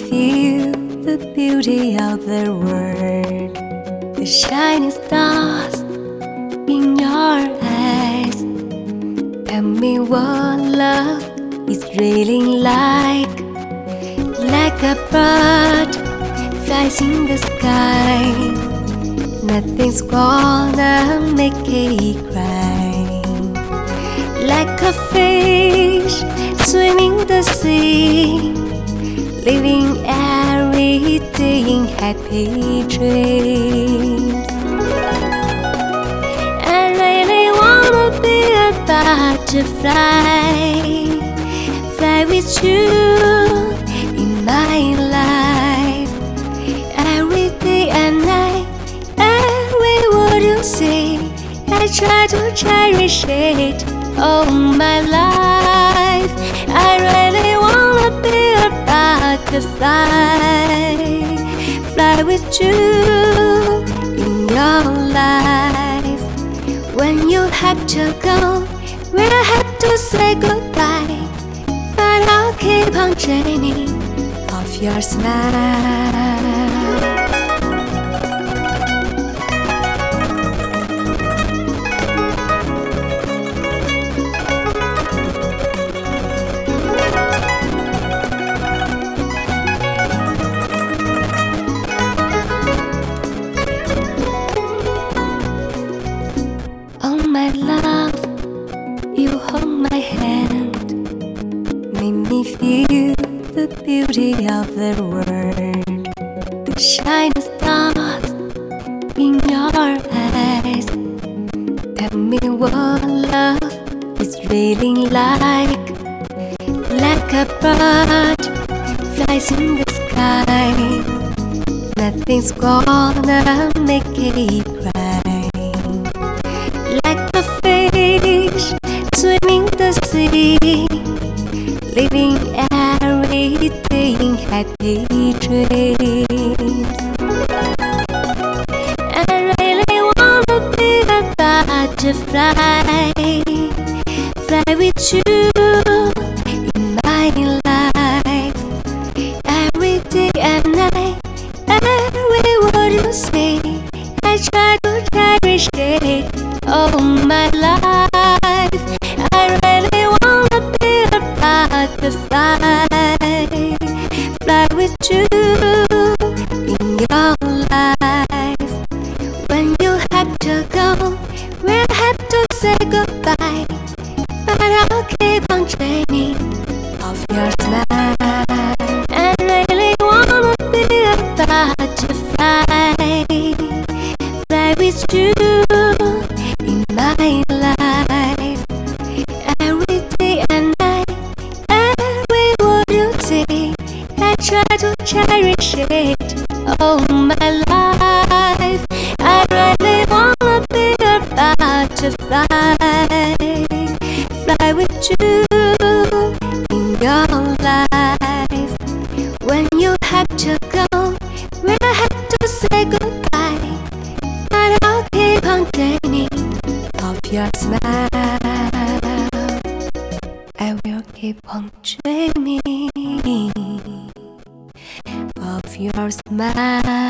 feel the beauty of the world, the shining stars in your eyes. Tell me what love is really like a bird flies in the sky. Nothing's gonna make it cry. Like a fish swimming the sea, living every day in happy dreams. I really wanna be a butterfly, fly with you in my life. Every day and night, every word you say, I try to cherish it all my life. I really wanna be a butterfly, fly with you in your life. When you have to go, we'll have to say goodbye, but I'll keep on dreaming of your smile. Oh my love, you hold my hand, make me feel the beauty of the world, the shining stars in your eyes. Tell me what love is really like a bird flies in the sky. Nothing's gonna make it cry. Like a fish swimming the sea, living every day in happy dreams. I really wanna be a butterfly, fly with you in my life. Every day and night, every word you say, I try to cherish it all my life. I really wanna be a butterfly, fly with you in your life. When you have to go, we'll have to say goodbye, but I'll keep on dreaming of your smile. I really wanna be a butterfly, fly with you in my life. Every day and night, every word you say, I try to cherish it all my life. I really wanna be a butterfly, fly with you in your life. When you have to go, we'll have to say goodbye, but I'll keep on dreaming of your smile. I will keep on dreaming of your smile.